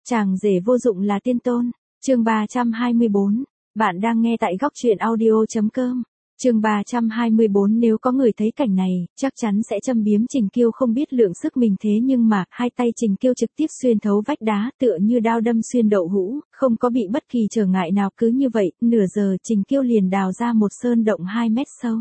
Chàng rể vô dụng là tiên tôn. Chương 324. Bạn đang nghe tại góc truyện audio.com. Chương 324. Nếu có người thấy cảnh này, chắc chắn sẽ châm biếm Trình Kiêu không biết lượng sức mình, thế nhưng mà, hai tay Trình Kiêu trực tiếp xuyên thấu vách đá, tựa như đao đâm xuyên đậu hũ, không có bị bất kỳ trở ngại nào, cứ như vậy, nửa giờ Trình Kiêu liền đào ra một sơn động 2 mét sâu.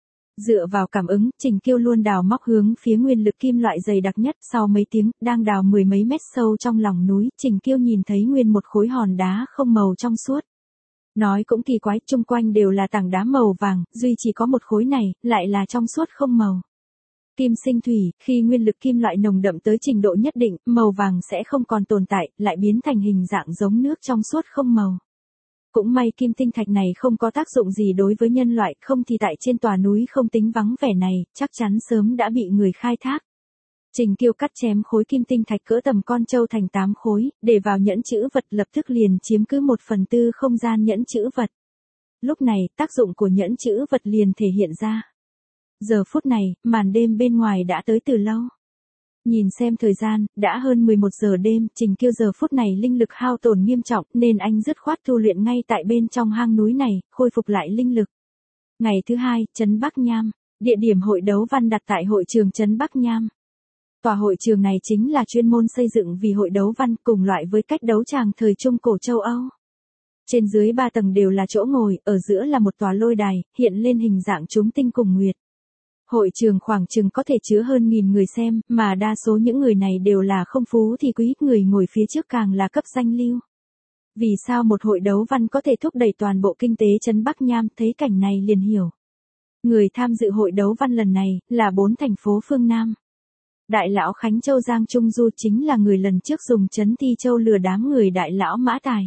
Dựa vào cảm ứng, Trình Kiêu luôn đào móc hướng phía nguyên lực kim loại dày đặc nhất. Sau mấy tiếng, đang đào mười mấy mét sâu trong lòng núi, Trình Kiêu nhìn thấy nguyên một khối hòn đá không màu trong suốt. Nói cũng kỳ quái, chung quanh đều là tảng đá màu vàng, duy chỉ có một khối này, lại là trong suốt không màu. Kim sinh thủy, khi nguyên lực kim loại nồng đậm tới trình độ nhất định, màu vàng sẽ không còn tồn tại, lại biến thành hình dạng giống nước trong suốt không màu. Cũng may kim tinh thạch này không có tác dụng gì đối với nhân loại, không thì tại trên tòa núi không tính vắng vẻ này, chắc chắn sớm đã bị người khai thác. Trình Kiêu cắt chém khối kim tinh thạch cỡ tầm con trâu thành 8 khối, để vào nhẫn chữ vật, lập tức liền chiếm cứ 1/4 không gian nhẫn chữ vật. Lúc này, tác dụng của nhẫn chữ vật liền thể hiện ra. Giờ phút này, màn đêm bên ngoài đã tới từ lâu. Nhìn xem thời gian, đã hơn 11 giờ đêm, Trình Kiêu giờ phút này linh lực hao tổn nghiêm trọng, nên anh dứt khoát tu luyện ngay tại bên trong hang núi này, khôi phục lại linh lực. Ngày thứ hai, trấn Bắc Nham, địa điểm hội đấu văn đặt tại hội trường trấn Bắc Nham. Tòa hội trường này chính là chuyên môn xây dựng vì hội đấu văn, cùng loại với cách đấu tràng thời Trung Cổ châu Âu. Trên dưới 3 tầng đều là chỗ ngồi, ở giữa là một tòa lôi đài, hiện lên hình dạng chúng tinh cùng nguyệt. Hội trường khoảng chừng có thể chứa hơn 1000 người xem, mà đa số những người này đều là không phú thì quý, người ngồi phía trước càng là cấp danh lưu. Vì sao một hội đấu văn có thể thúc đẩy toàn bộ kinh tế trấn Bắc Nham, thấy cảnh này liền hiểu. Người tham dự hội đấu văn lần này, là 4 thành phố phương Nam. Đại lão Khánh Châu Giang Trung Du chính là người lần trước dùng trấn Thi Châu lừa đám người đại lão Mã Tài.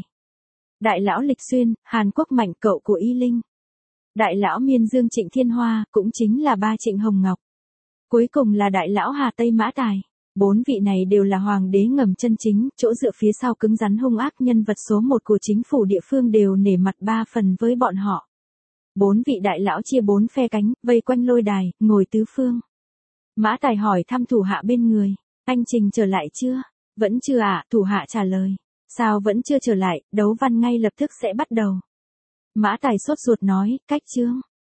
Đại lão Lịch Xuyên, Hàn Quốc Mạnh, cậu của Y Linh. Đại lão Miên Dương Trịnh Thiên Hoa, cũng chính là ba Trịnh Hồng Ngọc. Cuối cùng là đại lão Hà Tây Mã Tài. 4 vị này đều là hoàng đế ngầm chân chính, chỗ dựa phía sau cứng rắn hung ác, nhân vật số 1 của chính phủ địa phương đều nể mặt 3 phần với bọn họ. 4 vị đại lão chia 4 phe cánh, vây quanh lôi đài, ngồi tứ phương. Mã Tài hỏi thăm thủ hạ bên người, anh Trình trở lại chưa? Vẫn chưa ạ, thủ hạ trả lời. Sao vẫn chưa trở lại, đấu văn ngay lập tức sẽ bắt đầu. Mã Tài sốt ruột nói, cách chương.